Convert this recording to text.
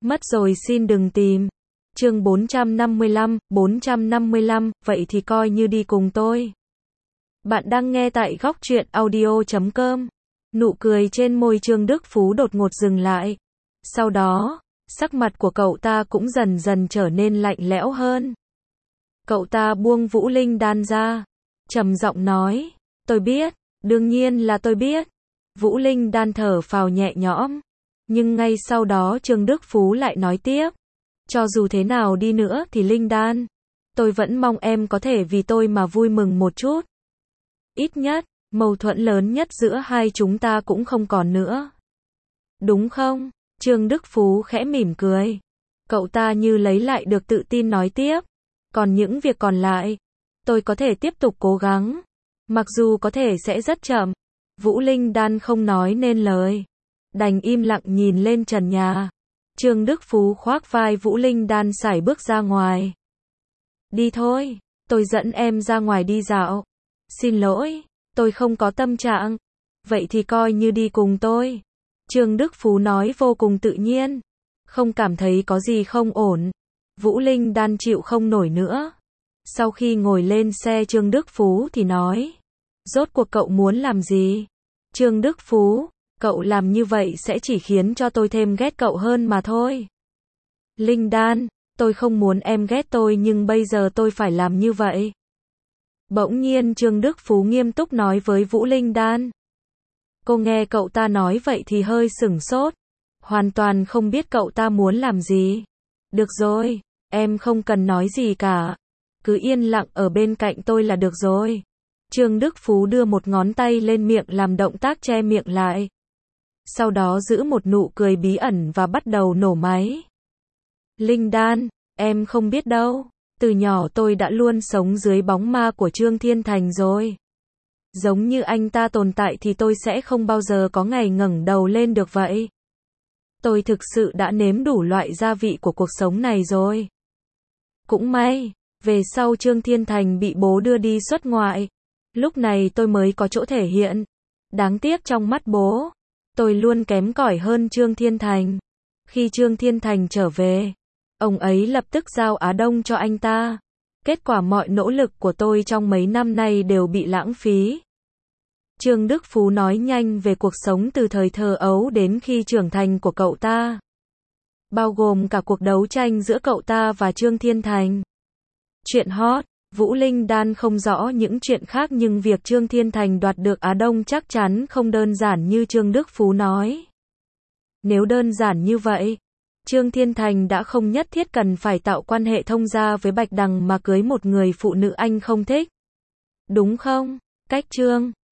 Mất rồi xin đừng tìm. Chương 455, vậy thì coi như đi cùng tôi. Bạn đang nghe tại góc truyện audio.com. Nụ cười trên môi Trương Đức Phú đột ngột dừng lại. Sau đó, sắc mặt của cậu ta cũng dần dần trở nên lạnh lẽo hơn. Cậu ta buông Vũ Linh đan ra, trầm giọng nói, tôi biết, đương nhiên là tôi biết. Vũ Linh đan thở phào nhẹ nhõm. Nhưng ngay sau đó Trương Đức Phú lại nói tiếp, cho dù thế nào đi nữa thì Linh đan, tôi vẫn mong em có thể vì tôi mà vui mừng một chút. Ít nhất, mâu thuẫn lớn nhất giữa hai chúng ta cũng không còn nữa. Đúng không? Trương Đức Phú khẽ mỉm cười. Cậu ta như lấy lại được tự tin nói tiếp. Còn những việc còn lại, tôi có thể tiếp tục cố gắng. Mặc dù có thể sẽ rất chậm. Vũ Linh đan không nói nên lời. Đành im lặng nhìn lên trần nhà. Trương Đức Phú khoác vai Vũ Linh đan sải bước ra ngoài. Đi thôi, tôi dẫn em ra ngoài đi dạo. Xin lỗi, tôi không có tâm trạng. Vậy thì coi như đi cùng tôi. Trương Đức Phú nói vô cùng tự nhiên. Không cảm thấy có gì không ổn. Vũ Linh đan chịu không nổi nữa. Sau khi ngồi lên xe Trương Đức Phú thì nói. Rốt cuộc cậu muốn làm gì? Trương Đức Phú, cậu làm như vậy sẽ chỉ khiến cho tôi thêm ghét cậu hơn mà thôi. Linh đan, tôi không muốn em ghét tôi nhưng bây giờ tôi phải làm như vậy. Bỗng nhiên Trương Đức Phú nghiêm túc nói với Vũ Linh đan. Cô nghe cậu ta nói vậy thì hơi sửng sốt. Hoàn toàn không biết cậu ta muốn làm gì. Được rồi, em không cần nói gì cả. Cứ yên lặng ở bên cạnh tôi là được rồi. Trương Đức Phú đưa một ngón tay lên miệng làm động tác che miệng lại. Sau đó giữ một nụ cười bí ẩn và bắt đầu nổ máy. Linh đan, em không biết đâu. Từ nhỏ tôi đã luôn sống dưới bóng ma của Trương Thiên Thành rồi. Giống như anh ta tồn tại thì tôi sẽ không bao giờ có ngày ngẩng đầu lên được vậy. Tôi thực sự đã nếm đủ loại gia vị của cuộc sống này rồi. Cũng may, về sau Trương Thiên Thành bị bố đưa đi xuất ngoại. Lúc này tôi mới có chỗ thể hiện. Đáng tiếc trong mắt bố, tôi luôn kém cỏi hơn Trương Thiên Thành. Khi Trương Thiên Thành trở về, ông ấy lập tức giao Á Đông cho anh ta. Kết quả mọi nỗ lực của tôi trong mấy năm nay đều bị lãng phí. Trương Đức Phú nói nhanh về cuộc sống từ thời thơ ấu đến khi trưởng thành của cậu ta. Bao gồm cả cuộc đấu tranh giữa cậu ta và Trương Thiên Thành. Chuyện hot, Vũ Linh đan không rõ những chuyện khác nhưng việc Trương Thiên Thành đoạt được Á Đông chắc chắn không đơn giản như Trương Đức Phú nói. Nếu đơn giản như vậy, Trương Thiên Thành đã không nhất thiết cần phải tạo quan hệ thông gia với Bạch Đằng mà cưới một người phụ nữ anh không thích. Đúng không? Cách Trương